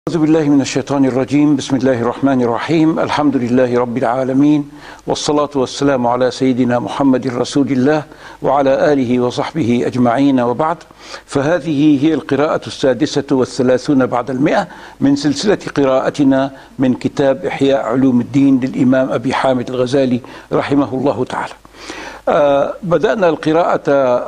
أعوذ بالله من الشيطان الرجيم. بسم الله الرحمن الرحيم. الحمد لله رب العالمين، والصلاة والسلام على سيدنا محمد رسول الله وعلى آله وصحبه أجمعين، وبعد. فهذه هي القراءة السادسة والثلاثون بعد المئة من سلسلة قراءتنا من كتاب إحياء علوم الدين للإمام أبي حامد الغزالي رحمه الله تعالى. بدأنا القراءة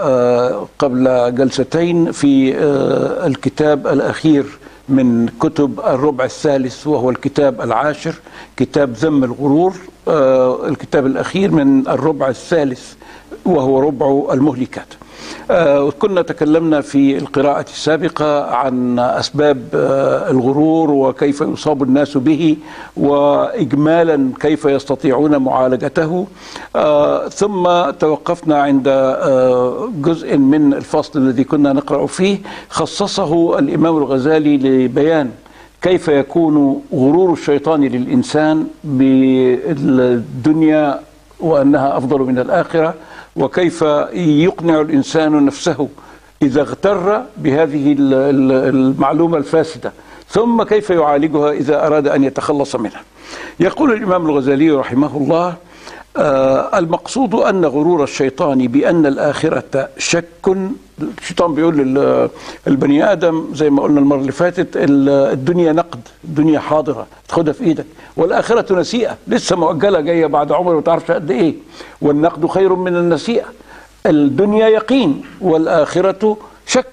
قبل جلستين في الكتاب الأخير من كتب الربع الثالث، وهو الكتاب العاشر، كتاب ذم الغرور، الكتاب الأخير من الربع الثالث وهو ربع المهلكات. كنا تكلمنا في القراءة السابقة عن أسباب الغرور وكيف يصاب الناس به، وإجمالا كيف يستطيعون معالجته. ثم توقفنا عند جزء من الفصل الذي كنا نقرأ فيه، خصصه الإمام الغزالي لبيان كيف يكون غرور الشيطان للإنسان بالدنيا وأنها أفضل من الآخرة، وكيف يقنع الإنسان نفسه إذا اغتر بهذه المعلومة الفاسدة، ثم كيف يعالجها إذا أراد أن يتخلص منها. يقول الإمام الغزالي رحمه الله: المقصود أن غرور الشيطان بأن الآخرة شك. الشيطان بيقول للبني آدم زي ما قلنا المرة اللي فاتت: الدنيا نقد، الدنيا حاضرة تاخدها في إيدك، والآخرة نسيئة لسه مؤجلة جاية بعد عمر ما تعرفش قد إيه، والنقد خير من النسيئة. الدنيا يقين والآخرة شك،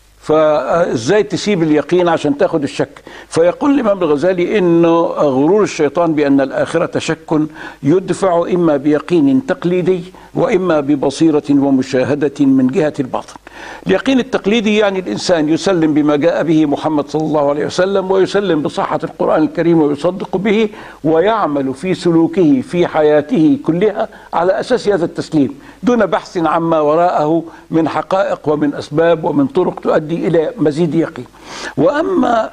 فازاي تسيب اليقين عشان تاخد الشك؟ فيقول الإمام الغزالي إنه غرور الشيطان بأن الآخرة شك يدفع إما بيقين تقليدي وإما ببصيرة ومشاهدة من جهة الباطن. اليقين التقليدي يعني الإنسان يسلم بما جاء به محمد صلى الله عليه وسلم، ويسلم بصحة القرآن الكريم ويصدق به، ويعمل في سلوكه في حياته كلها على أساس هذا التسليم، دون بحث عما وراءه من حقائق ومن أسباب ومن طرق تؤدي إلى مزيد يقين. وأما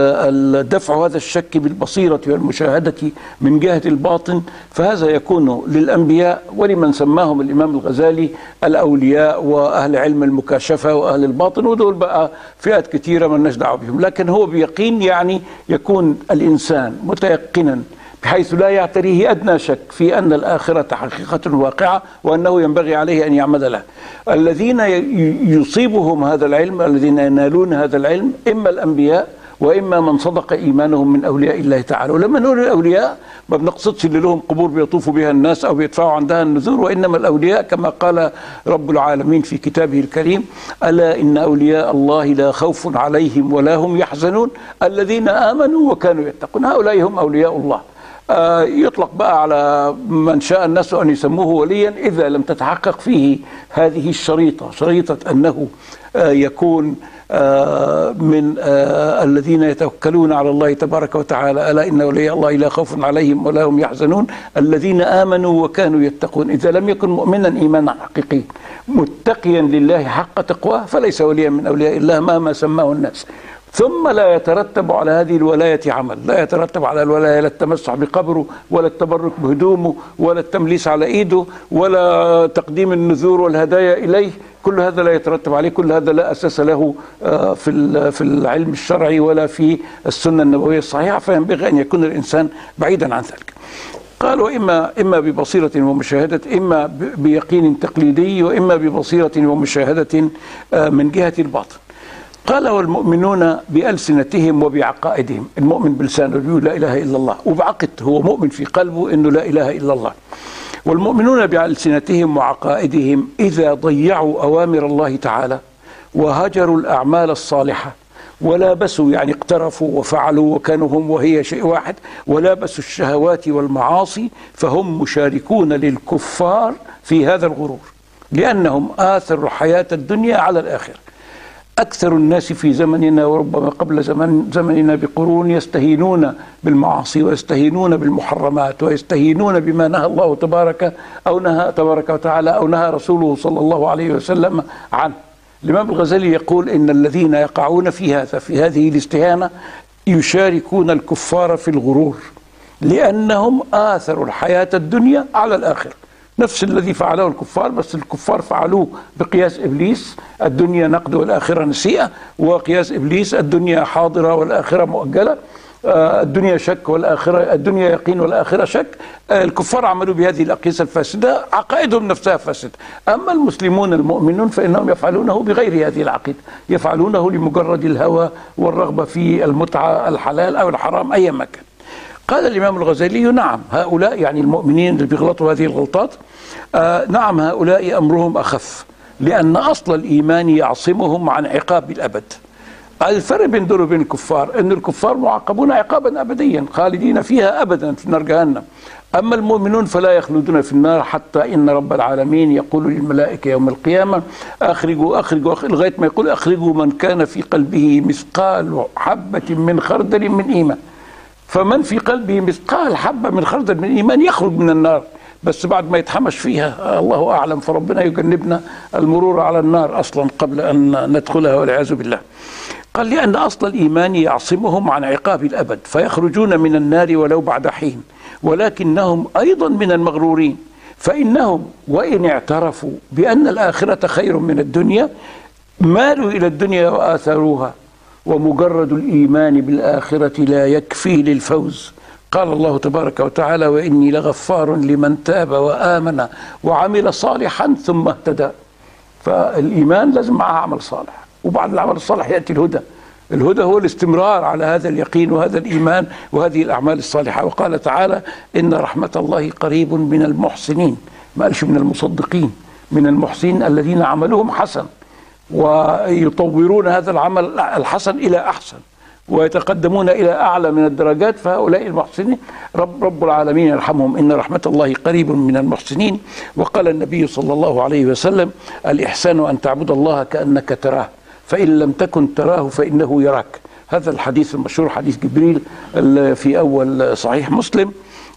الدفع هذا الشك بالبصيرة والمشاهدة من جهة الباطن، فهذا يكون للأنبياء ولمن سماهم الإمام الغزالي الأولياء وأهل علم المكاشفة وأهل الباطن، ودول بقى فئات كثيرة ما لناش دعوة بهم. لكن هو بيقين يعني يكون الإنسان متيقنا بحيث لا يعتريه أدنى شك في أن الآخرة حقيقة واقعة، وأنه ينبغي عليه أن يعمل لها. الذين يصيبهم هذا العلم، الذين ينالون هذا العلم، إما الأنبياء وإما من صدق إيمانهم من أولياء الله تعالى. ولما نقول الأولياء ما بنقصدش اللي لهم قبور بيطوفوا بها الناس أو بيدفعوا عندها النذور، وإنما الأولياء كما قال رب العالمين في كتابه الكريم: ألا إن أولياء الله لا خوف عليهم ولا هم يحزنون الذين آمنوا وكانوا يتقون. هؤلاء هم أولياء الله. يطلق بقى على من شاء الناس أن يسموه وليا إذا لم تتحقق فيه هذه الشريطة، شريطة أنه يكون من الذين يتوكلون على الله تبارك وتعالى. ألا إن أولياء الله لا خوف عليهم ولا هم يحزنون الذين آمنوا وكانوا يتقون. إذا لم يكن مؤمنا إيمانا حقيقيا متقيا لله حق تقواه فليس وليا من أولياء الله مهما سماه الناس. ثم لا يترتب على هذه الولاية عمل، لا يترتب على الولاية لا التمسح بقبره ولا التبرك بهدومه ولا التمليس على إيده ولا تقديم النذور والهدايا إليه. كل هذا لا يترتب عليه، كل هذا لا أساس له في العلم الشرعي ولا في السنة النبوية الصحيحة، فينبغي أن يكون الإنسان بعيدا عن ذلك. قالوا إما ببصيرة ومشاهدة، إما بيقين تقليدي، وإما ببصيرة ومشاهدة من جهة الباطن. قال: والمؤمنون بألسنتهم وبعقائدهم. المؤمن بلسانه يقول لا إله إلا الله، وبعقد هو مؤمن في قلبه أنه لا إله إلا الله. والمؤمنون بألسنتهم وعقائدهم إذا ضيعوا أوامر الله تعالى وهجروا الأعمال الصالحة ولابسوا، يعني اقترفوا وفعلوا وكانوا هم وهي شيء واحد، ولابسوا الشهوات والمعاصي، فهم مشاركون للكفار في هذا الغرور، لأنهم آثروا حياة الدنيا على الآخرة. أكثر الناس في زمننا وربما قبل زمننا بقرون يستهينون بالمعاصي ويستهينون بالمحرمات ويستهينون بما نهى الله تبارك وتعالى أو نهى رسوله صلى الله عليه وسلم عنه. الإمام الغزالي يقول إن الذين يقعون في هذه الاستهانة يشاركون الكفار في الغرور، لأنهم آثروا الحياة الدنيا على الآخرة. نفس الذي فعله الكفار، بس الكفار فعلوه بقياس إبليس: الدنيا نقد والآخرة نسيئة، وقياس إبليس: الدنيا حاضرة والآخرة مؤجلة، الدنيا شك والآخرة، الدنيا يقين والآخرة شك. الكفار عملوا بهذه الأقيسة الفاسدة، عقائدهم نفسها فاسدة. أما المسلمون المؤمنون فإنهم يفعلونه بغير هذه العقيدة، يفعلونه لمجرد الهوى والرغبة في المتعة، الحلال أو الحرام أيا ما كان. قال الإمام الغزالي: نعم، هؤلاء يعني المؤمنين اللي بيغلطوا هذه الغلطات، نعم هؤلاء أمرهم أخف، لأن أصل الإيمان يعصمهم عن عقاب الأبد. الفرق بين دول وبين الكفار أن الكفار معاقبون عقابا أبديا خالدين فيها أبدا في نار جهنم. أما المؤمنون فلا يخلدون في النار، حتى إن رب العالمين يقول للملائكة يوم القيامة: أخرجوا أخرجوا لغاية ما يقول: أخرجوا من كان في قلبه مثقال حبة من خردل من إيمان. فمن في قلبه مثقال حبة من خردل من إيمان يخرج من النار، بس بعد ما يتحمش فيها الله أعلم. فربنا يجنبنا المرور على النار أصلا قبل أن ندخلها والعياذ بالله. قال: لأن أصل الإيمان يعصمهم عن عقاب الأبد، فيخرجون من النار ولو بعد حين، ولكنهم أيضا من المغرورين، فإنهم وإن اعترفوا بأن الآخرة خير من الدنيا مالوا إلى الدنيا وآثروها، ومجرد الإيمان بالآخرة لا يكفي للفوز. قال الله تبارك وتعالى: وإني لغفار لمن تاب وآمن وعمل صالحا ثم اهتدى. فالإيمان لازم معها عمل صالح، وبعد العمل الصالح يأتي الهدى. الهدى هو الاستمرار على هذا اليقين وهذا الإيمان وهذه الأعمال الصالحة. وقال تعالى: إن رحمة الله قريب من المحسنين، ما قالش من المصدقين، من المحسنين الذين عملهم حسن ويطورون هذا العمل الحسن إلى أحسن ويتقدمون إلى أعلى من الدرجات، فهؤلاء المحسنين رب العالمين يرحمهم. إن رحمة الله قريب من المحسنين. وقال النبي صلى الله عليه وسلم: الإحسان أن تعبد الله كأنك تراه، فإن لم تكن تراه فإنه يراك. هذا الحديث المشهور، حديث جبريل في أول صحيح مسلم،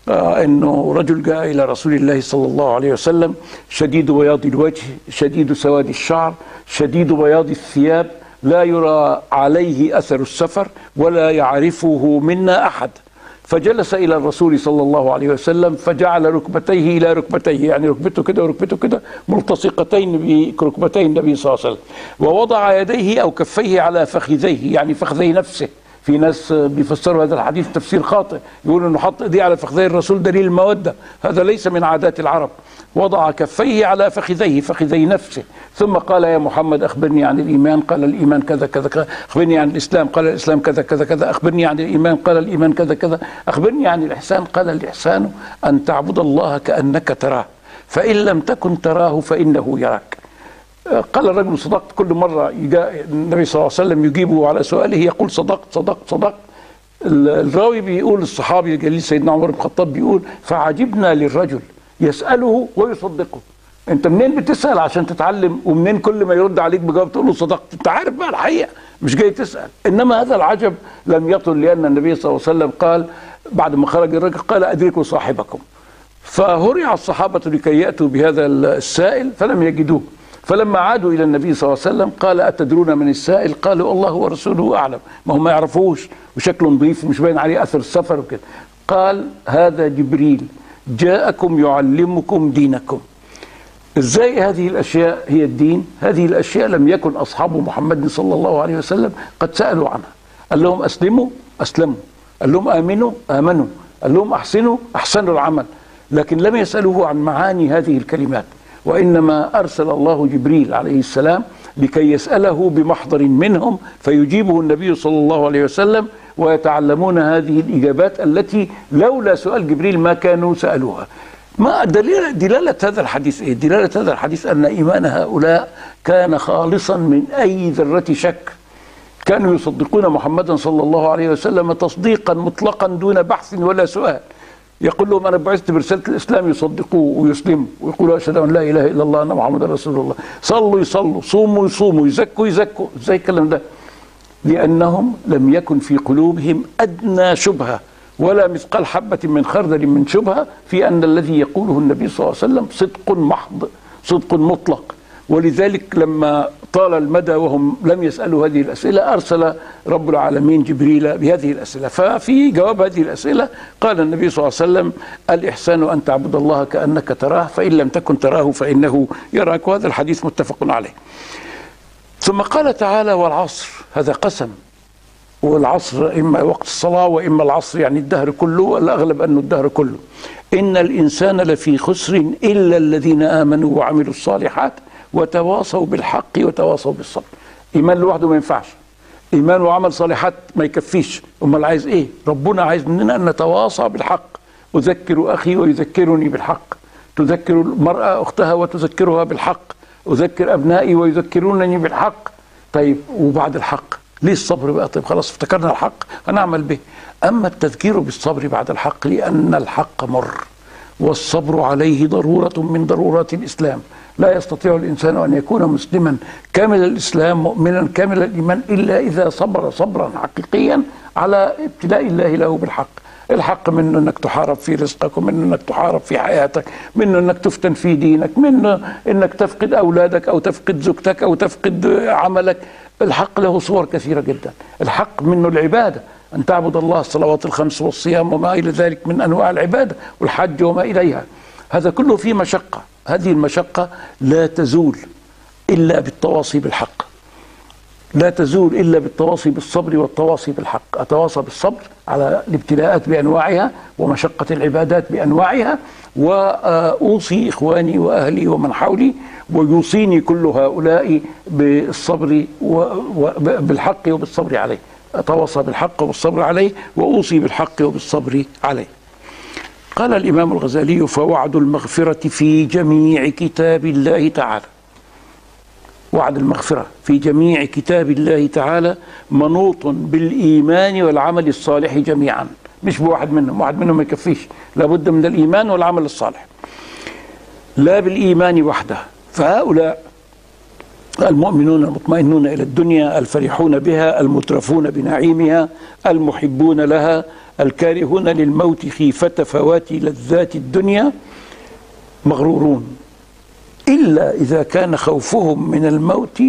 أنه رجل جاء إلى رسول الله صلى الله عليه وسلم شديد بياض الوجه، شديد سواد الشعر، شديد بياض الثياب، لا يرى عليه أثر السفر ولا يعرفه منا أحد. فجلس إلى الرسول صلى الله عليه وسلم فجعل ركبتيه إلى ركبتيه، يعني ركبته كده وركبته كده ملتصقتين بركبتي النبي صلى الله عليه وسلم، ووضع يديه أو كفيه على فخذيه، يعني فخذي نفسه. في ناس بيفسروا هذا الحديث تفسير خاطئ، يقولوا انه حط ايديه على فخذي الرسول دليل الموده، هذا ليس من عادات العرب. وضع كفيه على فخذيه، فخذي نفسه، ثم قال: يا محمد أخبرني عن الإيمان. قال: الإيمان كذا كذا كذا. أخبرني عن الإسلام. قال: الإسلام كذا كذا كذا. أخبرني عن الإيمان. قال: الإيمان كذا كذا. أخبرني عن الإحسان. قال: الإحسان أن تعبد الله كأنك تراه، فإن لم تكن تراه فإنه يراك. قال الرجل: صدقت. كل مرة النبي صلى الله عليه وسلم يجيبه على سؤاله يقول: صدقت صدقت صدقت. الراوي بيقول، الصحابي الجليل سيدنا عمر بن الخطاب بيقول: فعجبنا للرجل يسأله ويصدقه. انت منين بتسأل عشان تتعلم، ومنين كل ما يرد عليك بجواب تقول له صدقت؟ انت عارف بقى الحقيقة، مش جاي تسأل. انما هذا العجب لم يطل، لأن النبي صلى الله عليه وسلم قال بعد ما خرج الرجل: قال: أدركوا صاحبكم. فهرع الصحابة لكي يأتوا بهذا السائل فلم يجدوه، فلما عادوا إلى النبي صلى الله عليه وسلم قال: أتدرون من السائل؟ قالوا: الله ورسوله أعلم. ما هم ما يعرفوش، وشكله نظيف ومش باين عليه أثر السفر وكده. قال: هذا جبريل جاءكم يعلمكم دينكم. ازاي هذه الاشياء هي الدين؟ هذه الاشياء لم يكن اصحاب محمد صلى الله عليه وسلم قد سالوا عنها. قال لهم: اسلموا اسلموا، قال لهم: امنوا امنوا، قال لهم: احسنوا احسنوا العمل. لكن لم يسالوه عن معاني هذه الكلمات، وانما ارسل الله جبريل عليه السلام لكي يساله بمحضر منهم فيجيبه النبي صلى الله عليه وسلم، ويتعلمون هذه الإجابات التي لولا سؤال جبريل ما كانوا سألوها. ما دلالة هذا الحديث إيه؟ دلالة هذا الحديث أن إيمان هؤلاء كان خالصا من أي ذرة شك. كانوا يصدقون محمدا صلى الله عليه وسلم تصديقا مطلقا دون بحث ولا سؤال. يقول لهم: أنا بعثت برسالة الإسلام، يصدقوه ويسلموا ويقولوا: أشهد أن لا إله إلا الله أن محمد رسول الله. صلوا يصلوا، صوموا يصوموا، يزكوا يزكوا. إزاي الكلام ده؟ لأنهم لم يكن في قلوبهم أدنى شبهة ولا مثقال حبة من خردل من شبهة في أن الذي يقوله النبي صلى الله عليه وسلم صدق محض، صدق مطلق. ولذلك لما طال المدى وهم لم يسألوا هذه الأسئلة أرسل رب العالمين جبريل بهذه الأسئلة. ففي جواب هذه الأسئلة قال النبي صلى الله عليه وسلم: الإحسان أن تعبد الله كأنك تراه فإن لم تكن تراه فإنه يراك. وهذا الحديث متفق عليه. ثم قال تعالى: والعصر، هذا قسم، والعصر إما وقت الصلاة وإما العصر يعني الدهر كله، والأغلب أنه الدهر كله. إن الإنسان لفي خسر إلا الذين آمنوا وعملوا الصالحات وتواصوا بالحق وتواصوا بالصبر. إيمان لوحده ما ينفعش، إيمان وعمل صالحات ما يكفيش. أمال عايز إيه؟ ربنا عايز مننا أن نتواصى بالحق. أذكر أخي ويذكرني بالحق، تذكر المرأة أختها وتذكرها بالحق، أذكر أبنائي ويذكرونني بالحق. طيب وبعد الحق ليه الصبر بقى؟ طيب خلاص افتكرنا الحق هنعمل به. أما التذكير بالصبر بعد الحق لأن الحق مر، والصبر عليه ضرورة من ضرورات الإسلام. لا يستطيع الإنسان أن يكون مسلما كامل الإسلام مؤمنا كامل الإيمان إلا إذا صبر صبرا حقيقيا على ابتلاء الله له بالحق. الحق منه أنك تحارب في رزقك، ومنه أنك تحارب في حياتك، منه أنك تفتن في دينك، منه أنك تفقد أولادك أو تفقد زوجتك أو تفقد عملك. الحق له صور كثيرة جدا. الحق منه العبادة، أن تعبد الله، الصلوات الخمس والصيام وما إلى ذلك من أنواع العبادة، والحج وما إليها. هذا كله فيه مشقة. هذه المشقة لا تزول إلا بالتواصي بالحق، لا تزول إلا بالتواصي بالصبر والتواصي بالحق. أتواصى بالصبر على الابتلاءات بأنواعها ومشقة العبادات بأنواعها، وأوصي إخواني وأهلي ومن حولي، ويوصيني كل هؤلاء بالصبر بالحق وبالصبر عليه. أتواصى بالحق وبالصبر عليه، وأوصي بالحق وبالصبر عليه. قال الإمام الغزالي: فوعد المغفرة في جميع كتاب الله تعالى. وعد المغفرة في جميع كتاب الله تعالى منوط بالإيمان والعمل الصالح جميعا، مش بواحد منهم. واحد منهم ما يكفيش، لابد من الإيمان والعمل الصالح، لا بالإيمان وحده. فهؤلاء المؤمنون المطمئنون إلى الدنيا، الفرحون بها، المترفون بنعيمها، المحبون لها، الكارهون للموت خيفة فوات لذات الدنيا، مغرورون إلا إذا كان خوفهم من الموت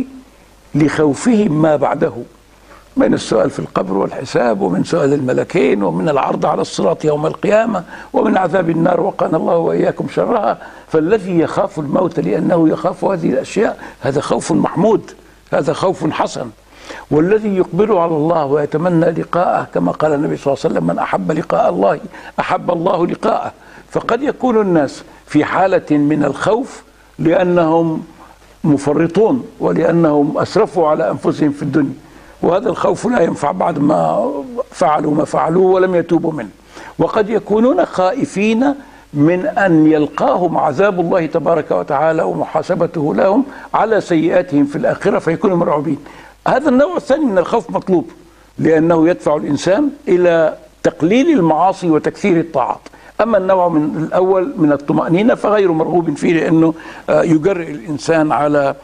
لخوفهم ما بعده من السؤال في القبر والحساب، ومن سؤال الملكين، ومن العرض على الصراط يوم القيامة، ومن عذاب النار وقانا الله وإياكم شرها. فالذي يخاف الموت لأنه يخاف هذه الأشياء هذا خوف محمود، هذا خوف حسن. والذي يقبل على الله ويتمنى لقاءه، كما قال النبي صلى الله عليه وسلم: من أحب لقاء الله أحب الله لقاءه. فقد يكون الناس في حالة من الخوف لأنهم مفرطون ولأنهم أسرفوا على أنفسهم في الدنيا، وهذا الخوف لا ينفع بعد ما فعلوا ما فعلوا ولم يتوبوا منه. وقد يكونون خائفين من أن يلقاهم عذاب الله تبارك وتعالى ومحاسبته لهم على سيئاتهم في الآخرة فيكونوا مرعوبين. هذا النوع الثاني من الخوف مطلوب، لأنه يدفع الإنسان إلى تقليل المعاصي وتكثير الطاعات. أما النوع من الأول من الطمأنينة فغير مرغوب فيه، لأنه يجرئ الإنسان على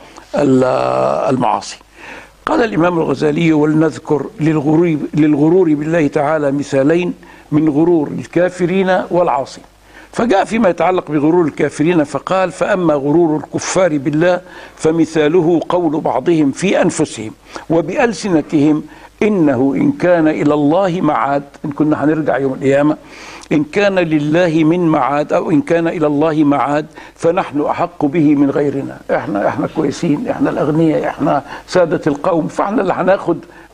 المعاصي. قال الإمام الغزالي: ولنذكر للغرور بالله تعالى مثالين من غرور الكافرين والعاصي. فجاء فيما يتعلق بغرور الكافرين فقال: فأما غرور الكفار بالله فمثاله قول بعضهم في أنفسهم وبألسنتهم: إنه إن كان إلى الله معاد، إن كنا هنرجع يوم القيامة، إن كان لله من معاد أو إن كان إلى الله معاد فنحن أحق به من غيرنا. إحنا كويسين، إحنا الأغنياء، إحنا سادة القوم، فإحنا اللي هناخد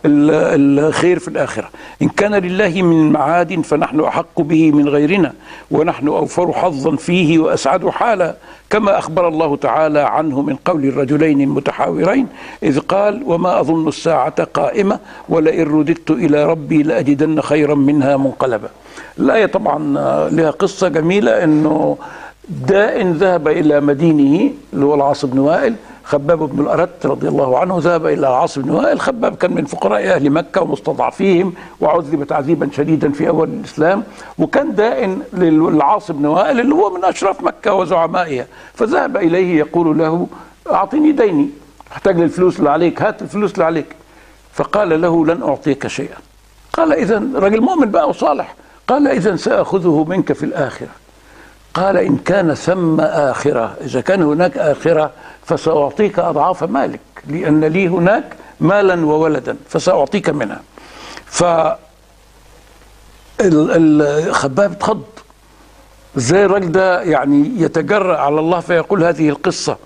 الخير في الآخرة. إن كان لله من معاد فنحن أحق به من غيرنا، ونحن أوفر حظا فيه وأسعد حالا، كما أخبر الله تعالى عنه من قول الرجلين المتحاورين إذ قال: وما أظن الساعة قائمة ولئن رددت إلى ربي لأجدن خيرا منها منقلبا. الآية طبعا لها قصة جميلة، أنه دائن ذهب إلى مدينه اللي هو العاص بن وائل، خباب بن الأرت رضي الله عنه ذهب إلى العاص بن وائل. خباب كان من فقراء أهل مكة ومستضعفيهم وعذب تعذيبا شديدا في أول الإسلام، وكان دائن للعاص بن وائل اللي هو من أشراف مكة وزعمائها، فذهب إليه يقول له: أعطيني ديني، أحتاج للفلوس اللي عليك، هات الفلوس اللي عليك. فقال له: لن أعطيك شيئا. قال: إذن رجل مؤمن بقى وصالح. قال: إذن سأخذه منك في الآخرة. قال إن كان ثم آخرة، إذا كان هناك آخرة فسأعطيك أضعاف مالك، لأن لي هناك مالا وولدا فسأعطيك منها. الخباب اتخض، ازاي الراجل ده يعني يتجرأ على الله فيقول هذه القصة.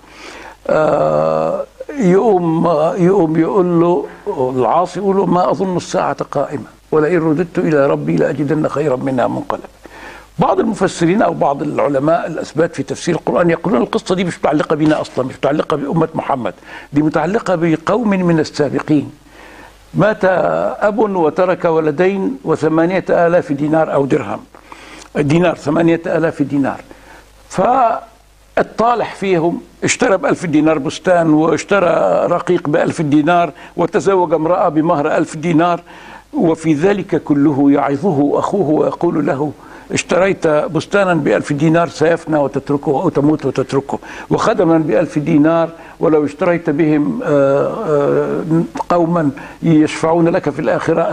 يقوم يقول له العاص، يقول له ما أظن الساعة قائمة ولئن رددت إلى ربي لأجدن خيرا منها منقلبا. بعض المفسرين أو بعض العلماء الأثبات في تفسير القرآن يقولون القصة دي مش متعلقة بنا أصلا، مش متعلقة بأمة محمد، دي متعلقة بقوم من السابقين. مات أب وترك ولدين و8,000 دينار أو درهم، دينار 8,000 دينار. فالطالح فيهم اشترى ب1000 دينار بستان، واشترى رقيق ب1000 دينار، وتزوج امرأة بمهر 1000 دينار. وفي ذلك كله يعظه أخوه ويقول له اشتريت بستانا ب1000 دينار سيفنى وتتركه أو تموت وتتركه، وخدما ب1000 دينار ولو اشتريت بهم قوما يشفعون لك في الآخرة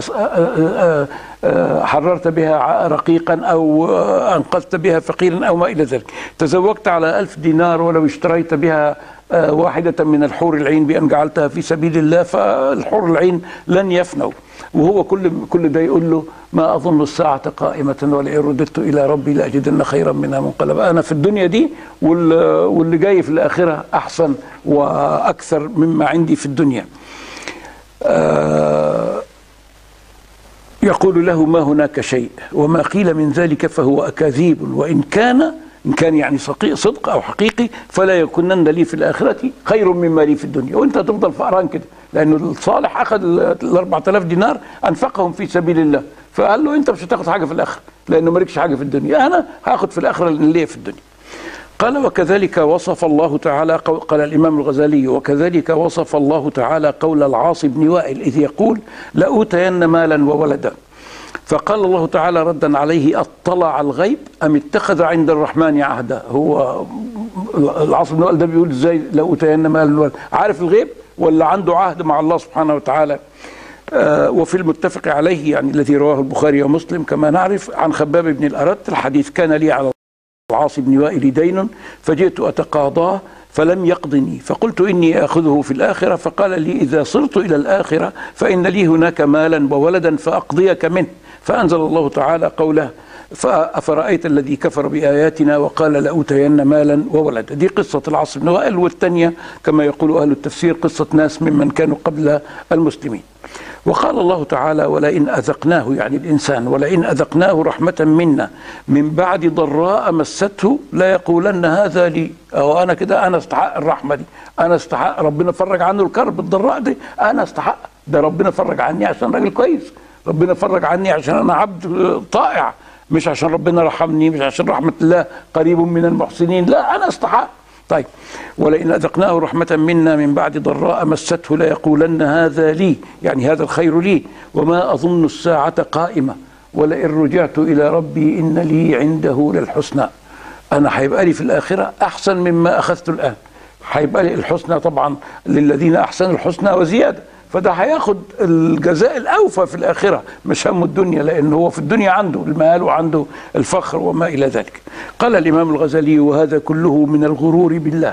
حررت بها رقيقا أو أنقذت بها فقيرا أو ما إلى ذلك. تزوجت على 1000 دينار ولو اشتريت بها واحدة من الحور العين بأن جعلتها في سبيل الله فالحور العين لن يفنوا. وهو كل ده يقول له ما أظن الساعة قائمة ولئن رددت إلى ربي لأجدن خيرا منها منقلبا. أنا في الدنيا دي واللي جاي في الآخرة أحسن وأكثر مما عندي في الدنيا. يقول له ما هناك شيء وما قيل من ذلك فهو أكاذيب، وإن كان يعني صدق أو حقيقي فلا يكونن لي في الآخرة خير مما لي في الدنيا. وانت هتفضل فقران كده، لأنه الصالح أخذ 4000 دينار أنفقهم في سبيل الله، فقال له انت مش هتاخد حاجة في الآخرة لأنه مالكش حاجة في الدنيا، أنا هاخد في الآخرة اللي ليا في الدنيا. قال وكذلك وصف الله تعالى، قال الإمام الغزالي وكذلك وصف الله تعالى قول العاص بن وائل إذ يقول لأوتين مالا وولدا. فقال الله تعالى ردا عليه اطلع الغيب أم اتخذ عند الرحمن عهدا. هو العاص بن وائل ده بيقول ازاي لأوتين مالا وولدا؟ عارف الغيب ولا عنده عهد مع الله سبحانه وتعالى؟ وفي المتفق عليه يعني الذي رواه البخاري ومسلم كما نعرف عن خباب بن الأرت الحديث كان لي على العاص بن وائل دين فجئت أتقاضاه فلم يقضني فقلت إني آخذه في الآخرة، فقال لي إذا صرت إلى الآخرة فإن لي هناك مالا وولدا فأقضيك منه. فأنزل الله تعالى قوله فأفرأيت الذي كفر بآياتنا وقال لأوتين مالا وولدا. دي قصة العاص بن وائل، والثانية كما يقول أهل التفسير قصة ناس ممن كانوا قبل المسلمين. وقال الله تعالى ولئن أذقناه يعني الإنسان ولئن أذقناه رحمة منا من بعد ضراء مسته لا يقولن هذا لي، أو أنا كده أنا استحق الرحمة دي، أنا استحق ربنا فرج عنه الكرب الضراء دي، أنا استحق ده، ربنا فرج عني عشان راجل كويس، ربنا فرج عني عشان أنا عبد طائع، مش عشان ربنا رحمني، مش عشان رحمة الله قريب من المحسنين، لا أنا استحق. طيب ولئن أذقناه رحمة منا من بعد ضراء مسته ليقولن هذا لي يعني هذا الخير لي وما أظن الساعة قائمة ولئن رجعت إلى ربي إن لي عنده للحسنى. أنا هيبقى لي في الآخرة أحسن مما أخذت الآن، هيبقى لي الحسنى طبعا للذين أحسنوا الحسنى وزيادة، فده هياخد الجزاء الأوفى في الآخرة مش هم الدنيا، لأن هو في الدنيا عنده المال وعنده الفخر وما إلى ذلك. قال الإمام الغزالي وهذا كله من الغرور بالله،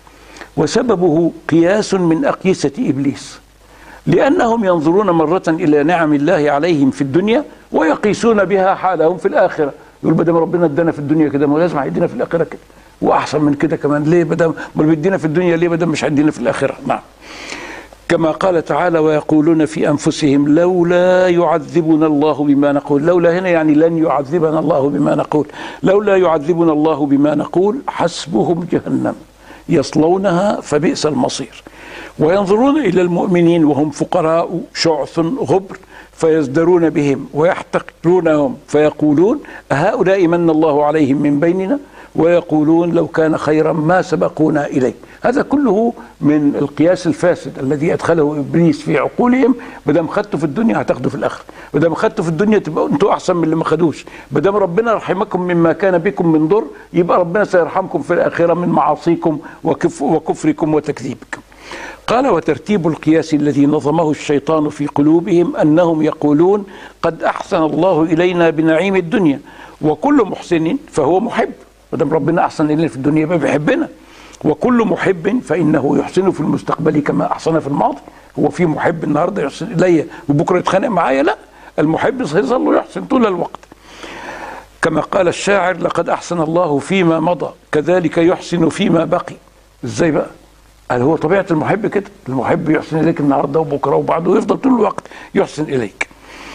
وسببه قياس من أقيسة إبليس، لأنهم ينظرون مرة إلى نعم الله عليهم في الدنيا ويقيسون بها حالهم في الآخرة. يقول بدل ربنا ادانا في الدنيا كده ما لازم هيدينا في الآخرة كده وأحسن من كده كمان، ليه بدل ما بيدينا في الدنيا ليه بدل مش هيدينا في الآخرة؟ نعم. كما قال تعالى ويقولون في أنفسهم لولا يعذبنا الله بما نقول. لولا هنا يعني لن يعذبنا الله بما نقول، لولا يعذبنا الله بما نقول حسبهم جهنم يصلونها فبئس المصير. وينظرون إلى المؤمنين وهم فقراء شعث غبر فيزدرون بهم ويحتقرونهم فيقولون أهؤلاء من الله عليهم من بيننا ويقولون لو كان خيرا ما سبقونا إليه. هذا كله من القياس الفاسد الذي أدخله إبليس في عقولهم. بدم خدتوا في الدنيا هتاخدوا في الآخرة، بدم خدتوا في الدنيا تبقوا أنتوا أحسن من اللي ما خدوش، بدم ربنا رحمكم مما كان بكم من ضر يبقى ربنا سيرحمكم في الآخرة من معاصيكم وكفركم وتكذيبكم. قال وترتيب القياس الذي نظمه الشيطان في قلوبهم أنهم يقولون قد أحسن الله إلينا بنعيم الدنيا وكل محسن فهو محب، ودام ربنا أحسن إلينا في الدنيا يبقى بيحبنا. وكل محب فإنه يحسن في المستقبل كما أحسن في الماضي. هو في محب النهارده يحسن إلي وبكرة يتخانق معايا؟ لا، المحب سيظل يحسن طول الوقت. كما قال الشاعر: لقد أحسن الله فيما مضى كذلك يحسن فيما بقي. إزاي بقى؟ قال هو طبيعة المحب كده، المحب يحسن إليك النهارده وبكرة وبعده ويفضل طول الوقت يحسن إليك.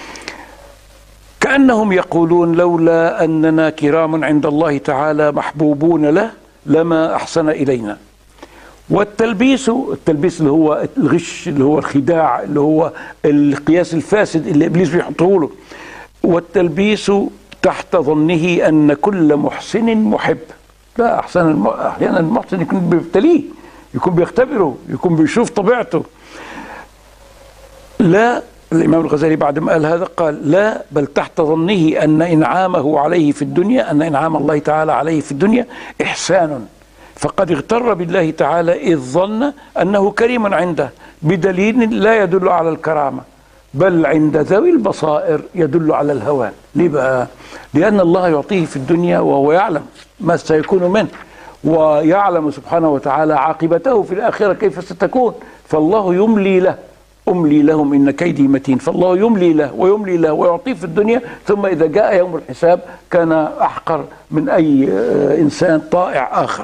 كأنهم يقولون: لولا أننا كرام عند الله تعالى محبوبون له لما أحسن إلينا. والتلبيس، التلبيس اللي هو الغش، اللي هو الخداع، اللي هو القياس الفاسد اللي إبليس بيحطه له. والتلبيس تحت ظنه أن كل محسن محب. لا، أحيانا المحسن يكون بيبتليه، يكون بيختبره، يكون بيشوف طبيعته. لا، الإمام الغزالي بعد ما قال هذا قال: لا، بل تحت ظنه أن إنعامه عليه في الدنيا، أن إنعام الله تعالى عليه في الدنيا إحسان، فقد اغتر بالله تعالى إذ ظن أنه كريم عنده بدليل لا يدل على الكرامة، بل عند ذوي البصائر يدل على الهوان. ليه بقى؟ لأن الله يعطيه في الدنيا وهو يعلم ما سيكون منه، ويعلم سبحانه وتعالى عاقبته في الآخرة كيف ستكون، فالله يملي له. أملي لهم إن كيدي متين. فالله يملي له ويملي له ويعطيه في الدنيا، ثم إذا جاء يوم الحساب كان أحقر من أي إنسان طائع آخر.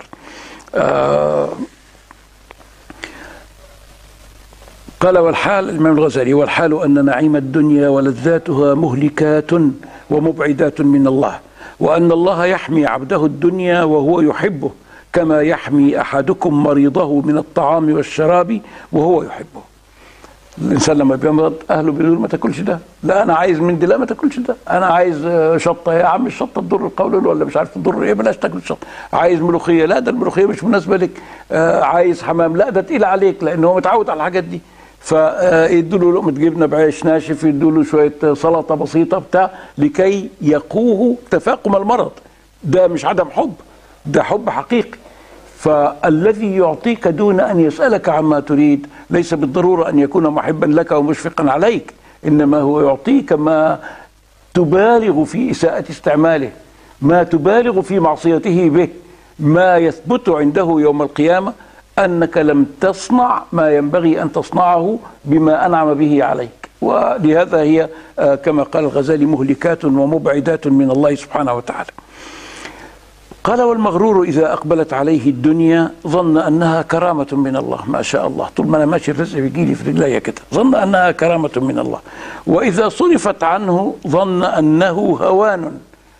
قال: والحال، الإمام الغزالي: والحال أن نعيم الدنيا ولذاتها مهلكات ومبعدات من الله، وأن الله يحمي عبده الدنيا وهو يحبه، كما يحمي أحدكم مريضه من الطعام والشراب وهو يحبه. الإنسان لما بيمرض أهله بيقولوا ما تاكلش ده، لا أنا عايز من دي، لا ما تاكلش ده، أنا عايز شطة، يا عم الشطة تضر القولون ولا مش عارف تضر إيه، بلاش تاكل الشطة. عايز ملوخية، لا ده الملوخية مش مناسبة لك. عايز حمام، لا ده تقيل عليك، لأنه هو متعود على الحاجات دي. فيدوا له لقمة جبنة بعيش ناشف، يدوا له شوية سلطة بسيطة بتاع، لكي يقوه تفاقم المرض. ده مش عدم حب، ده حب حقيقي. فالذي يعطيك دون أن يسألك عما تريد ليس بالضرورة أن يكون محبا لك ومشفقا عليك، إنما هو يعطيك ما تبالغ في إساءة استعماله، ما تبالغ في معصيته به، ما يثبت عنده يوم القيامة أنك لم تصنع ما ينبغي أن تصنعه بما أنعم به عليك. ولهذا هي كما قال الغزالي مهلكات ومبعدات من الله سبحانه وتعالى. قال: والمغرور إذا أقبلت عليه الدنيا ظن أنها كرامة من الله. ما شاء الله، طول ما أنا ماشي الرزق بيجي لي في رجلي كده، ظن أنها كرامة من الله. وإذا صرفت عنه ظن أنه هوان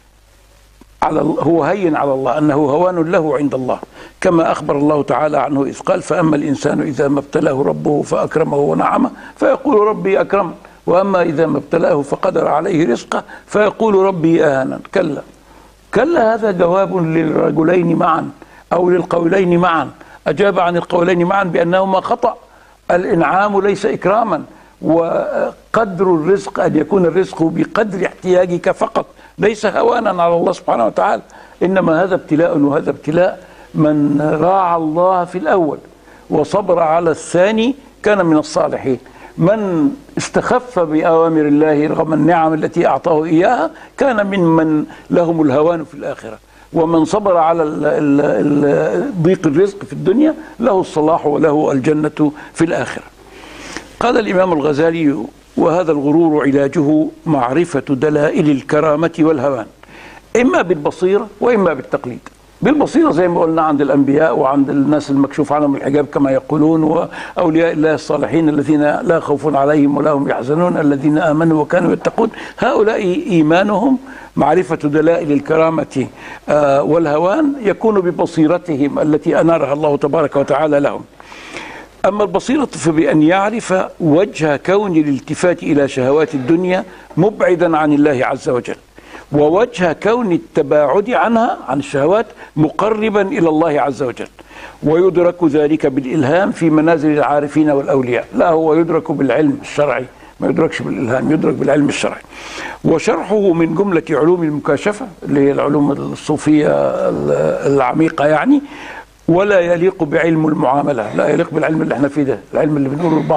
هو هين على الله، أنه هوان له عند الله، كما أخبر الله تعالى عنه إذ قال: فأما الإنسان إذا ما ابتلاه ربه فأكرمه ونعمه فيقول ربي أكرمن، وأما إذا ما ابتلاه فقدر عليه رزقه فيقول ربي أهانن. كلا، كلا، هذا جواب للرجلين معا أو للقولين معا. أجاب عن القولين معا بأنهما خطأ. الإنعام ليس إكراما، وقدر الرزق أن يكون الرزق بقدر احتياجك فقط، ليس هوانا على الله سبحانه وتعالى، إنما هذا ابتلاء وهذا ابتلاء. من راعى الله في الأول وصبر على الثاني كان من الصالحين. من استخف بأوامر الله رغم النعم التي أعطاه إياها كان ممن لهم الهوان في الآخرة. ومن صبر على ضيق الرزق في الدنيا له الصلاح وله الجنة في الآخرة. قال الإمام الغزالي: وهذا الغرور علاجه معرفة دلائل الكرامة والهوان، إما بالبصيرة وإما بالتقليد. بالبصيرة زي ما قلنا عند الأنبياء وعند الناس المكشوف عنهم الحجاب كما يقولون، وأولياء الله الصالحين الذين لا خوف عليهم ولا هم يحزنون الذين آمنوا وكانوا يتقون، هؤلاء إيمانهم معرفة دلائل الكرامة والهوان يكون ببصيرتهم التي أنارها الله تبارك وتعالى لهم. أما البصيرة فبأن يعرف وجه كون الالتفات إلى شهوات الدنيا مبعدا عن الله عز وجل، ووجه كون التباعد عنها عن الشهوات مقربا إلى الله عز وجل. ويدرك ذلك بالإلهام في منازل العارفين والأولياء. لا، هو يدرك بالعلم الشرعي، ما يدركش بالإلهام، يدرك بالعلم الشرعي. وشرحه من جملة علوم المكاشفة اللي هي العلوم الصوفية العميقة يعني، ولا يليق بعلم المعاملة، لا يليق بالعلم اللي احنا فيه ده، العلم اللي بنقوله لبعض.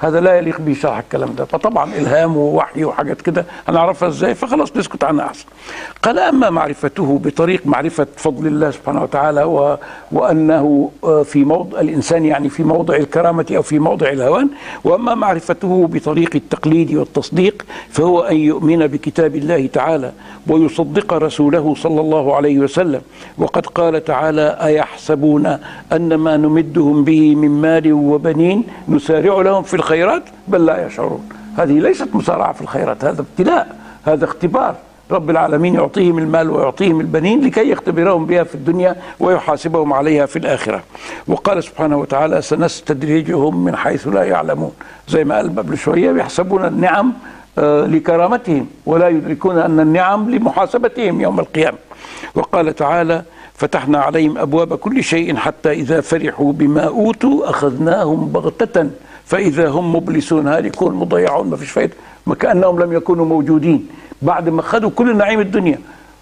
هذا لا يليق به شرح الكلام ده، فطبعا إلهام ووحي وحاجات كده هنعرفها ازاي، فخلاص نسكت عنها أحسن. قال أما معرفته بطريق معرفة فضل الله سبحانه وتعالى وأنه في موضع الإنسان، يعني في موضع الكرامة أو في موضع الهوان، وأما معرفته بطريق التقليد والتصديق فهو أن يؤمن بكتاب الله تعالى ويصدق رسوله صلى الله عليه وسلم. وقد قال تعالى: أيحسبون أن ما نمدهم به من مال وبنين نسارع لهم في الخيرات بل لا يشعرون. هذه ليست مسارعة في الخيرات، هذا ابتلاء، هذا اختبار. رب العالمين يعطيهم المال ويعطيهم البنين لكي يختبرهم بها في الدنيا ويحاسبهم عليها في الآخرة. وقال سبحانه وتعالى: سنستدرجهم من حيث لا يعلمون. زي ما قال قبل شوية، يحسبون النعم لكرامتهم ولا يدركون أن النعم لمحاسبتهم يوم القيامة. وقال تعالى: فتحنا عليهم أبواب كل شيء حتى إذا فرحوا بما أوتوا أخذناهم بغتة فإذا هم مبلسون. هالكون مضيعون، ما فيش فايدة، ما كأنهم لم يكونوا موجودين بعد ما خدوا كل نعيم الدنيا.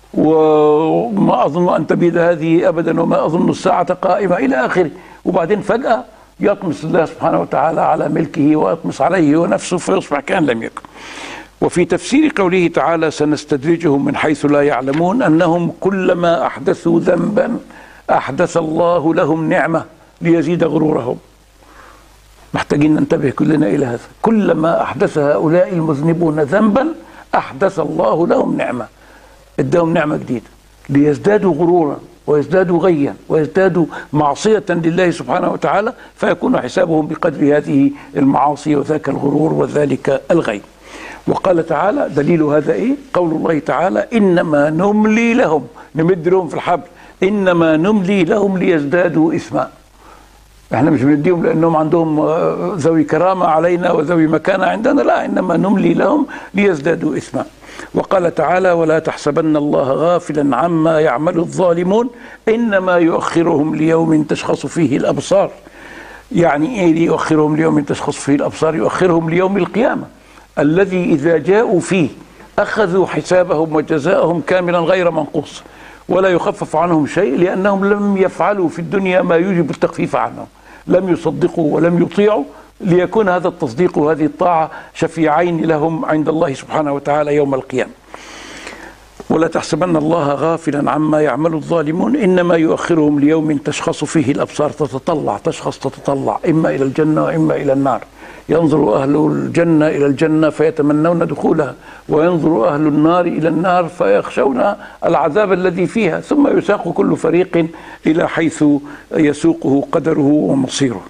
وما أظن أن تبيد هذه أبدا وما أظن الساعة قائمة إلى آخره. وبعدين فجأة يطمس الله سبحانه وتعالى على ملكه ويطمس عليه ونفسه فيصبح كأن لم يكن. وفي تفسير قوله تعالى: سنستدرجهم من حيث لا يعلمون، أنهم كلما أحدثوا ذنبا أحدث الله لهم نعمة ليزيد غرورهم. محتاجين ننتبه كلنا إلى هذا. كلما أحدث هؤلاء المذنبون ذنبا أحدث الله لهم نعمة، اداهم نعمة جديدة ليزدادوا غرورا ويزدادوا غيا ويزدادوا معصية لله سبحانه وتعالى، فيكون حسابهم بقدر هذه المعاصي وذاك الغرور وذلك الغي. وقال تعالى: دليل هذا إيه؟ قول الله تعالى: إنما نملي لهم، نمد لهم في الحبل، إنما نملي لهم ليزدادوا إثما. احنا مش بنديهم لأنهم عندهم ذوي كرامة علينا وذوي مكانة عندنا، لا، إنما نملي لهم ليزدادوا إثما. وقال تعالى: ولا تحسبن الله غافلا عما يعمل الظالمون إنما يؤخرهم ليوم تشخص فيه الأبصار. يعني إيه يؤخرهم ليوم تشخص فيه الأبصار؟ يؤخرهم ليوم القيامة الذي إذا جاءوا فيه أخذوا حسابهم وجزاءهم كاملا غير منقوص، ولا يخفف عنهم شيء، لأنهم لم يفعلوا في الدنيا ما يوجب التخفيف عنهم، لم يصدقوا ولم يطيعوا، ليكون هذا التصديق وهذه الطاعة شفيعين لهم عند الله سبحانه وتعالى يوم القيامة. ولا تحسبن الله غافلا عما يعمل الظالمون إنما يؤخرهم ليوم تشخص فيه الأبصار. تشخص تتطلع إما إلى الجنة وإما إلى النار. ينظر أهل الجنة إلى الجنة فيتمنون دخولها، وينظر أهل النار إلى النار فيخشون العذاب الذي فيها، ثم يساق كل فريق إلى حيث يسوقه قدره ومصيره.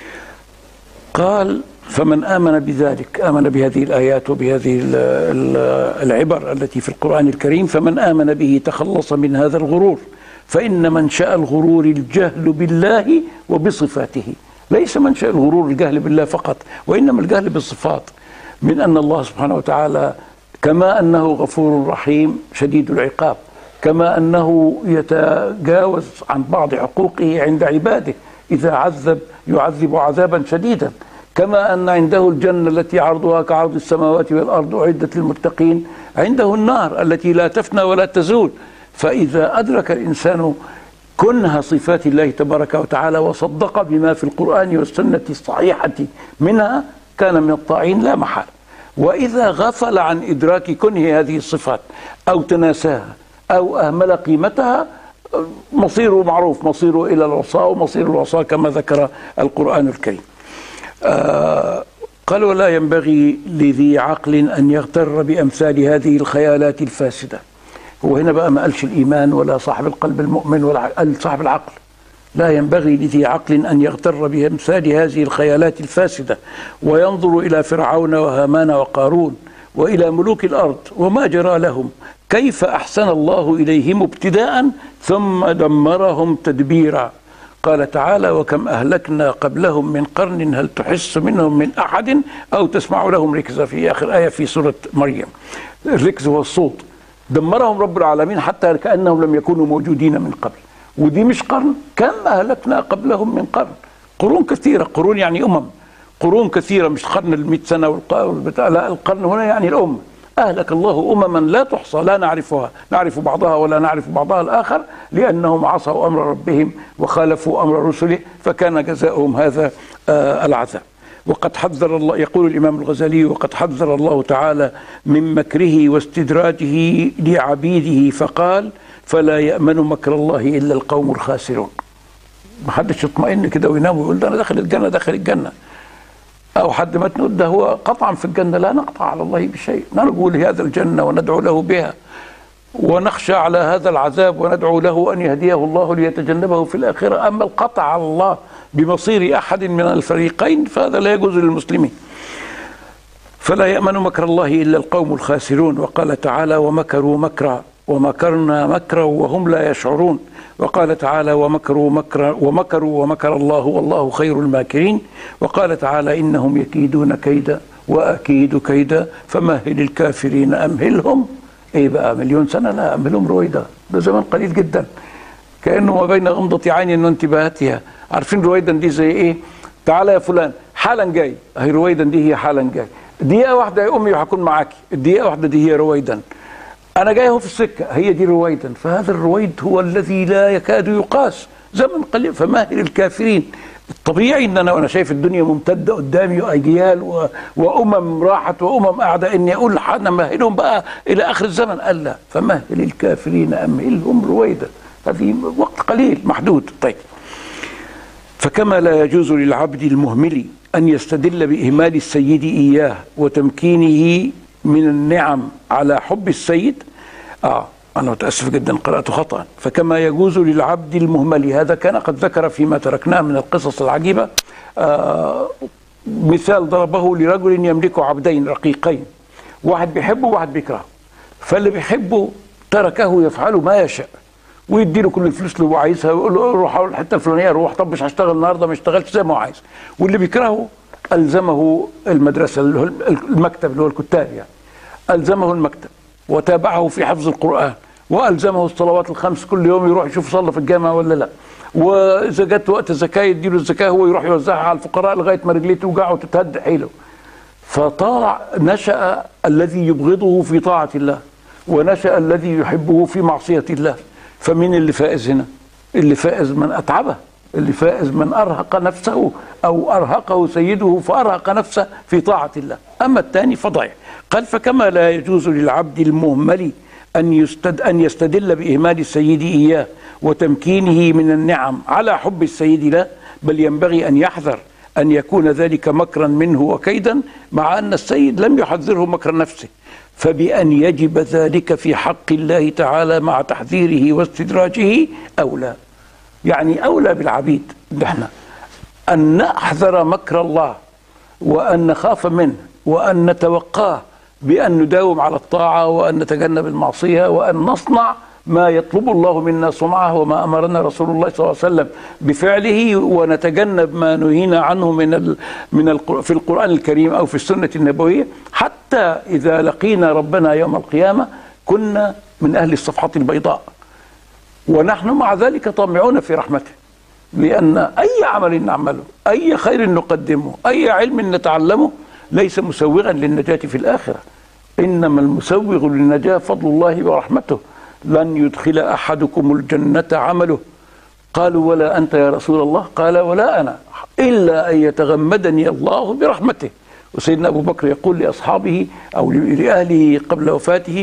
قال: فمن آمن بذلك، آمن بهذه الآيات وبهذه العبر التي في القرآن الكريم، فمن آمن به تخلص من هذا الغرور. فإن منشأ الغرور الجهل بالله وبصفاته. ليس منشأ الغرور الجهل بالله فقط، وإنما الجهل بالصفات، من أن الله سبحانه وتعالى كما أنه غفور رحيم شديد العقاب، كما أنه يتجاوز عن بعض حقوقه عند عباده، إذا عذب يعذب عذابا شديدا، كما أن عنده الجنة التي عرضها كعرض السماوات والأرض أعدت للمتقين، عنده النار التي لا تفنى ولا تزول. فإذا أدرك الإنسان كنها صفات الله تبارك وتعالى وصدق بما في القرآن والسنة الصحيحة منها كان من الطاعين لا محال. وإذا غفل عن إدراك كنه هذه الصفات أو تناساها أو أهمل قيمتها، مصيره معروف، مصيره إلى العصاة، ومصير العصاة كما ذكر القرآن الكريم. قال: ولا ينبغي لذي عقل أن يغتر بأمثال هذه الخيالات الفاسدة. هو هنا بقى ما قالش الإيمان ولا صاحب القلب المؤمن ولا قال صاحب العقل. لا ينبغي لذي عقل أن يغتر بأمثال هذه الخيالات الفاسدة وينظر إلى فرعون وهامان وقارون وإلى ملوك الأرض وما جرى لهم، كيف أحسن الله إليهم ابتداء ثم دمرهم تدبيرا. قال تعالى: وكم أهلكنا قبلهم من قرن هل تحس منهم من أحد أو تسمع لهم ركزا، في آخر آية في سورة مريم. الركز هو الصوت. دمرهم رب العالمين حتى كأنهم لم يكونوا موجودين من قبل. ودي مش قرن، كم أهلكنا قبلهم من قرن، قرون كثيرة، قرون يعني قرون كثيرة، مش قرن ال100 سنة لا، القرن هنا يعني الأمة. أهلك الله أمما لا تحصى، لا نعرفها، نعرف بعضها ولا نعرف بعضها الآخر، لأنهم عصوا أمر ربهم وخالفوا أمر رسله، فكان جزاؤهم هذا العذاب. وقد حذر الله، يقول الإمام الغزالي: وقد حذر الله تعالى من مكره واستدراجه لعبيده فقال: فلا يأمن مكر الله إلا القوم الخاسرون. ما حدش يطمئن كده وينام ويقول ده أنا داخل الجنة داخل الجنة، أو حد ما تقول ده هو قطعا في الجنة. لا نقطع على الله بشيء، نرجو لهذا الجنة وندعو له بها، ونخشى على هذا العذاب وندعو له أن يهديه الله ليتجنبه في الآخرة. أما القطع على الله بمصير أحد من الفريقين فهذا لا يجوز للمسلمين. فلا يأمن مكر الله إلا القوم الخاسرون. وقال تعالى: ومكروا مكرا ومكرنا مكرا وهم لا يشعرون. وقال تعالى: ومكروا ومكر الله والله خير الماكرين. وقال تعالى: إنهم يكيدون كيدا وأكيد كيدا فمهل الكافرين أمهلهم. إيه بقى، مليون سنة؟ لا، أمهلهم رويدا، ده زمان قليل جدا، كأنه ما بين غمضة عين وانتباهاتها. عارفين رويدا دي زي إيه؟ تعالى يا فلان حالا جاي، هي رويدا دي هي حالا جاي. دقيقة واحدة يا أمي وهكون معاكي، الدقيقة واحدة دي هي رويدا. أنا جاي اهو في السكة، هي دي رويدا. فهذا الرويد هو الذي لا يكاد يقاس، زمن قليل. فمهل الكافرين. الطبيعي ان انا وانا شايف الدنيا ممتده قدامي واجيال وامم راحت وامم قاعده اني اقول انا مهلهم بقى الى اخر الزمن. قال لا، فمهل الكافرين امهلهم رويدا. هذه وقت قليل محدود. طيب، فكما لا يجوز للعبد المهمل ان يستدل باهمال السيد اياه وتمكينه من النعم على حب السيد. أنا متأسف جدا قرأت خطأ. فكما يجوز للعبد المهمل، هذا كان قد ذكر فيما تركناه من القصص العجيبة مثال ضربه لرجل يملك عبدين رقيقين، واحد بيحبه وواحد بيكرهه. فاللي بيحبه تركه يفعل ما يشاء ويديله كل الفلوس اللي هو عايزها ويقول له روح الحته الفلانيه، روح، طب مش هشتغل النهارده، ما اشتغلش زي ما هو عايز. واللي بيكرهه ألزمه المدرسة اللي هو المكتب اللي هو الكتاب يعني، ألزمه المكتب وتابعه في حفظ القرآن وألزمه الصلوات الخمس كل يوم يروح يشوف صلى في الجامعة ولا لا، وإذا جت وقت الزكاة يديله الزكاة هو يروح يوزعها على الفقراء لغاية ما رجليه توجعه وتتهد حيله. فطاع نشأ الذي يبغضه في طاعة الله، ونشأ الذي يحبه في معصية الله. فمن اللي فائز هنا؟ اللي فائز من أتعبه، اللي فائز من أرهق نفسه أو أرهقه سيده فأرهق نفسه في طاعة الله. أما الثاني فضيع. قال: فكما لا يجوز للعبد المهمل أن يستدل بإهمال السيد إياه وتمكينه من النعم على حب السيد له، بل ينبغي أن يحذر أن يكون ذلك مكرا منه وكيدا، مع أن السيد لم يحذره مكر نفسه، فبأن يجب ذلك في حق الله تعالى مع تحذيره واستدراجه أولى. يعني أولى بالعبيد نحن أن نحذر مكر الله وأن نخاف منه وأن نتوقاه بأن نداوم على الطاعة وأن نتجنب المعصية وأن نصنع ما يطلب الله منا صنعه وما أمرنا رسول الله صلى الله عليه وسلم بفعله، ونتجنب ما نهينا عنه في القرآن الكريم أو في السنة النبوية، حتى إذا لقينا ربنا يوم القيامة كنا من أهل الصفحة البيضاء. ونحن مع ذلك طامعون في رحمته، لأن أي عمل نعمله، أي خير نقدمه، أي علم نتعلمه ليس مسوغا للنجاة في الآخرة، إنما المسوغ للنجاة فضل الله ورحمته. لن يدخل أحدكم الجنة عمله. قالوا: ولا أنت يا رسول الله؟ قال: ولا أنا، إلا أن يتغمدني الله برحمته. وسيدنا أبو بكر يقول لأصحابه أو لأهله قبل وفاته،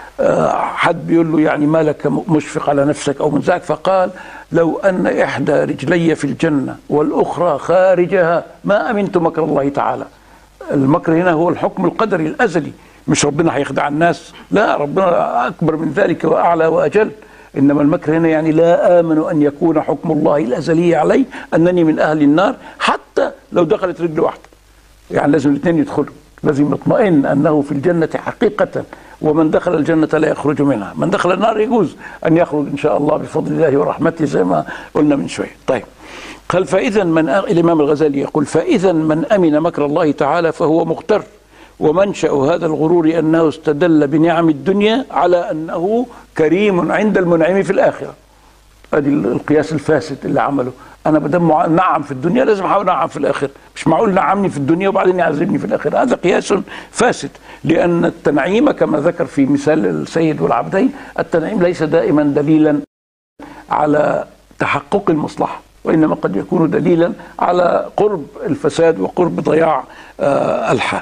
حد بيقول له يعني ما لك مشفق على نفسك أو منزعج، فقال: لو أن إحدى رجلي في الجنة والأخرى خارجها ما أمنت مكر الله تعالى. المكر هنا هو الحكم القدري الأزلي، مش ربنا هيخدع الناس، لا، ربنا أكبر من ذلك وأعلى وأجل. إنما المكر هنا يعني لا آمن أن يكون حكم الله الأزلي علي أنني من أهل النار حتى لو دخلت رجل واحدة. يعني لازم الاثنين يدخلوا، لازم يطمئن أنه في الجنة حقيقة، ومن دخل الجنة لا يخرج منها. من دخل النار يجوز أن يخرج إن شاء الله بفضل الله ورحمته زي ما قلنا من شوية. طيب، قال: فإذا الإمام الغزالي يقول: فإذا من أمن مكر الله تعالى فهو مغتر، ومنشأ هذا الغرور أنه استدل بنعم الدنيا على أنه كريم عند المنعم في الآخرة. ادي القياس الفاسد اللي عمله. انا بدل نعم في الدنيا لازم احاول نعم في الاخره، مش معقول نعمني في الدنيا وبعدين يعذبني في الاخره. هذا قياس فاسد، لان التنعيم كما ذكر في مثال السيد والعبدين، التنعيم ليس دائما دليلا على تحقق المصلحه، وإنما قد يكون دليلا على قرب الفساد وقرب ضياع الحال.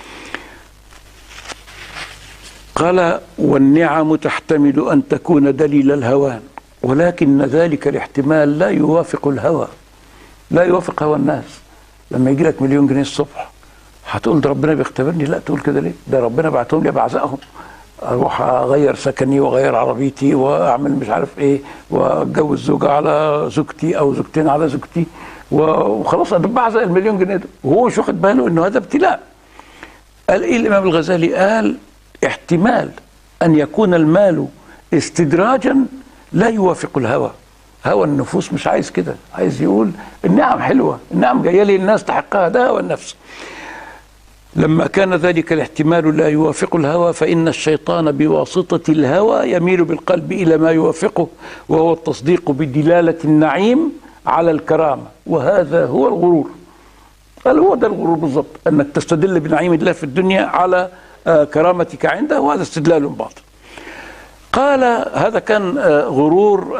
قال: والنعم تحتمل أن تكون دليل الهوان، ولكن ذلك الاحتمال لا يوافق الهوى، لا يوافق هوى الناس. لما يجي لك مليون جنيه الصبح هتقول ده ربنا بيختبرني؟ لا، تقول كده ليه؟ ده ربنا بعتهم لي بعزقهم، اروح اغير سكني واغير عربيتي واعمل مش عارف ايه، واتجوز زوجة على زوجتي او زوجتين على زوجتي، وخلاص انا بعزق المليون جنيه ده، وهو مش واخد باله انه هذا ابتلاء. قال ايه الامام الغزالي؟ قال: احتمال ان يكون المال استدراجا لا يوافق الهوى. هوى النفوس مش عايز كده، عايز يقول النعم حلوه، النعم جايه لي الناس تحقها، ده هوى النفس. لما كان ذلك الاحتمال لا يوافق الهوى، فإن الشيطان بواسطة الهوى يميل بالقلب إلى ما يوافقه، وهو التصديق بدلالة النعيم على الكرامة، وهذا هو الغرور. قال هو ده الغرور بالضبط، أنك تستدل بنعيم الله في الدنيا على كرامتك عنده، وهذا استدلال باطل. قال: هذا كان غرور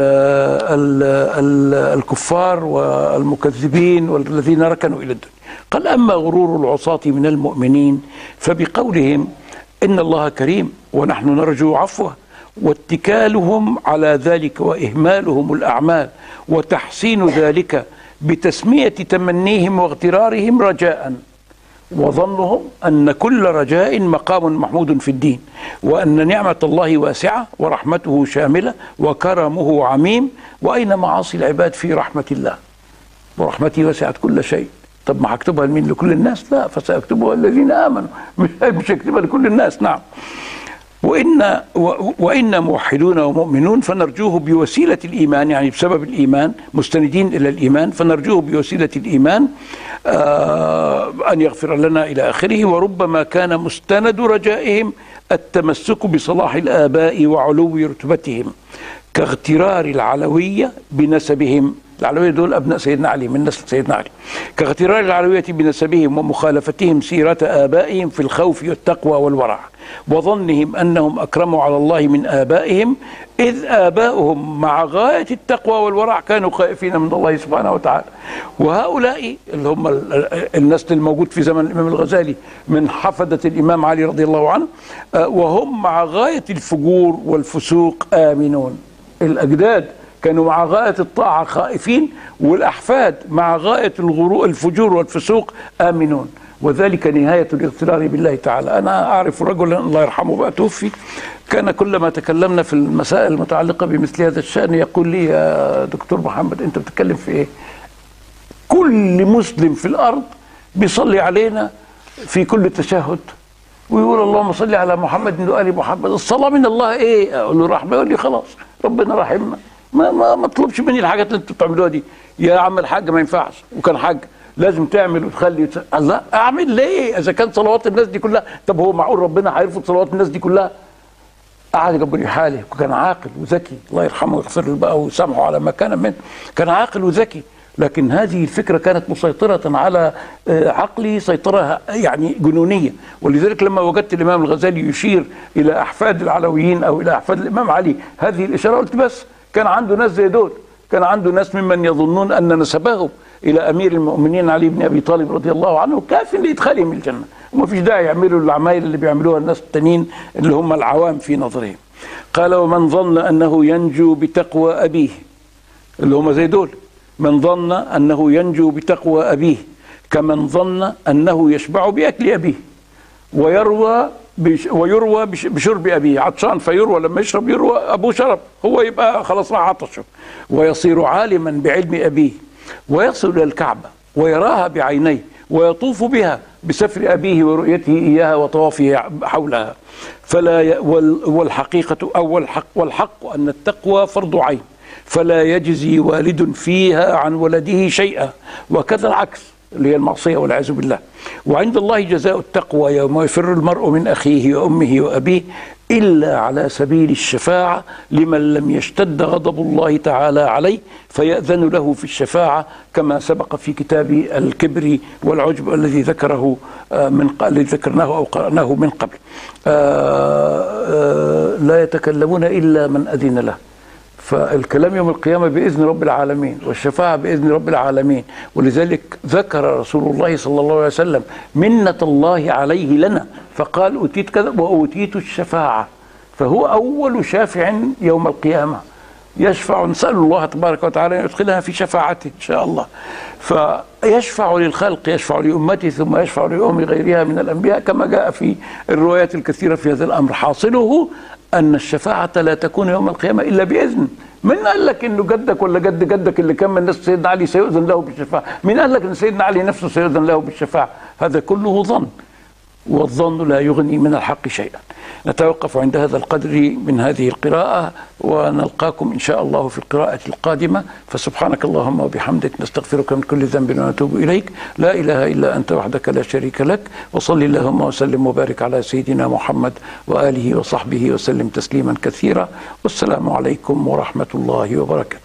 الكفار والمكذبين والذين ركنوا إلى الدنيا. قال: أما غرور العصاة من المؤمنين فبقولهم إن الله كريم ونحن نرجو عفوه، واتكالهم على ذلك وإهمالهم الأعمال وتحسين ذلك بتسمية تمنيهم واغترارهم رجاء، وظنهم أن كل رجاء مقام محمود في الدين، وأن نعمة الله واسعة ورحمته شاملة وكرمه عميم، وأين معاصي العباد في رحمة الله؟ ورحمته وسعت كل شيء. طب ما هكتبها لمين؟ لكل الناس؟ لا، فسأكتبها الذين آمنوا، مش هكتبها لكل الناس. نعم. وإن موحدون ومؤمنون فنرجوه بوسيلة الإيمان، يعني بسبب الإيمان، مستندين إلى الإيمان، فنرجوه بوسيلة الإيمان أن يغفر لنا إلى آخره. وربما كان مستند رجائهم التمسك بصلاح الآباء وعلو رتبتهم، كاغترار العلوية بنسبهم. العلوية دول أبناء سيدنا علي، من نسل سيدنا علي. كاغترار العلوية بنسبهم ومخالفتهم سيرة آبائهم في الخوف والتقوى والورع، وظنهم أنهم أكرموا على الله من آبائهم، إذ آباؤهم مع غاية التقوى والورع كانوا خائفين من الله سبحانه وتعالى. وهؤلاء اللي هم النسل الموجود في زمن الإمام الغزالي من حفدة الإمام علي رضي الله عنه، وهم مع غاية الفجور والفسوق آمنون. الأجداد كانوا مع غاية الطاعة خائفين، والأحفاد مع غاية الفجور والفسوق آمنون، وذلك نهاية الاغترار بالله تعالى. أنا أعرف رجلا الله يرحمه بقى توفي، كان كلما تكلمنا في المسائل المتعلقة بمثل هذا الشأن يقول لي: يا دكتور محمد أنت بتتكلم في إيه؟ كل مسلم في الأرض بيصلي علينا في كل تشهد ويقول اللهم صل على محمد وآل محمد، الصلاة من الله إيه؟ أقول له رحمة. يقول لي خلاص ربنا رحمنا، ما تطلبش مني الحاجات اللي انتوا بتعملوها دي. يا عم الحاج ما ينفعش، وكان حاج لازم تعمل وتخلي الله، اعمل ليه اذا كان صلوات الناس دي كلها؟ طب هو معقول ربنا هيرفض صلوات الناس دي كلها؟ قعد يجبر حاله، وكان عاقل وذكي الله يرحمه ويغفر له بقى ويسامحه على ما كان منه، كان عاقل وذكي. لكن هذه الفكرة كانت مسيطرة على عقلي سيطرة يعني جنونية. ولذلك لما وجدت الإمام الغزالي يشير إلى أحفاد العلويين أو إلى أحفاد الإمام علي هذه الإشارة، قلت بس كان عنده ناس زي دول، كان عنده ناس ممن يظنون أن نسبهم إلى أمير المؤمنين علي بن أبي طالب رضي الله عنه كاف لإدخالهم الجنة، وما فيش داعي يعملوا العمايل اللي بيعملوها الناس التانيين اللي هم العوام في نظرهم. قال: ومن ظن أنه ينجو بتقوى أبيه، اللي هم زي دول، من ظن أنه ينجو بتقوى أبيه كمن ظن أنه يشبع بأكل أبيه ويروى بشرب أبيه. عطشان فيروى، لما يشرب يروى أبوه شرب، هو يبقى خلاص راح عطشه. ويصير عالما بعلم أبيه ويصل إلى الكعبة ويراها بعينيه ويطوف بها بسفر أبيه ورؤيته إياها وطوافه حولها. والحق أن التقوى فرض عين، فلا يجزي والد فيها عن ولده شيئا، وكذا العكس اللي هي المعصية والعياذ بالله. وعند الله جزاء التقوى يوم يفر المرء من أخيه وأمه وأبيه إلا على سبيل الشفاعة لمن لم يشتد غضب الله تعالى عليه فيأذن له في الشفاعة، كما سبق في كتاب الكبر والعجب الذي ذكره الذي ذكرناه أو قرأناه من قبل. لا يتكلمون إلا من أذن له، فالكلام يوم القيامة بإذن رب العالمين، والشفاعة بإذن رب العالمين. ولذلك ذكر رسول الله صلى الله عليه وسلم منة الله عليه لنا، فقال أوتيت كذا وأوتيت الشفاعة، فهو أول شافع يوم القيامة يشفع. نسأل الله تبارك وتعالى أن يدخلها في شفاعته إن شاء الله. فيشفع للخلق، يشفع لأمته، ثم يشفع لأمم غيرها من الأنبياء، كما جاء في الروايات الكثيرة في هذا الأمر. حاصله أن الشفاعة لا تكون يوم القيامة إلا بإذن. من قال لك إنه جدك ولا جد جدك اللي كان من الناس سيدنا علي سيؤذن له بالشفاعة؟ من قال لك إن سيدنا علي نفسه سيؤذن له بالشفاعة؟ هذا كله ظن، والظن لا يغني من الحق شيئا. نتوقف عند هذا القدر من هذه القراءة، ونلقاكم إن شاء الله في القراءة القادمة. فسبحانك اللهم وبحمدك، نستغفرك من كل ذنب ونتوب إليك. لا إله إلا أنت وحدك لا شريك لك. وصل اللهم وسلم وبارك على سيدنا محمد وآله وصحبه وسلم تسليما كثيرا. والسلام عليكم ورحمة الله وبركاته.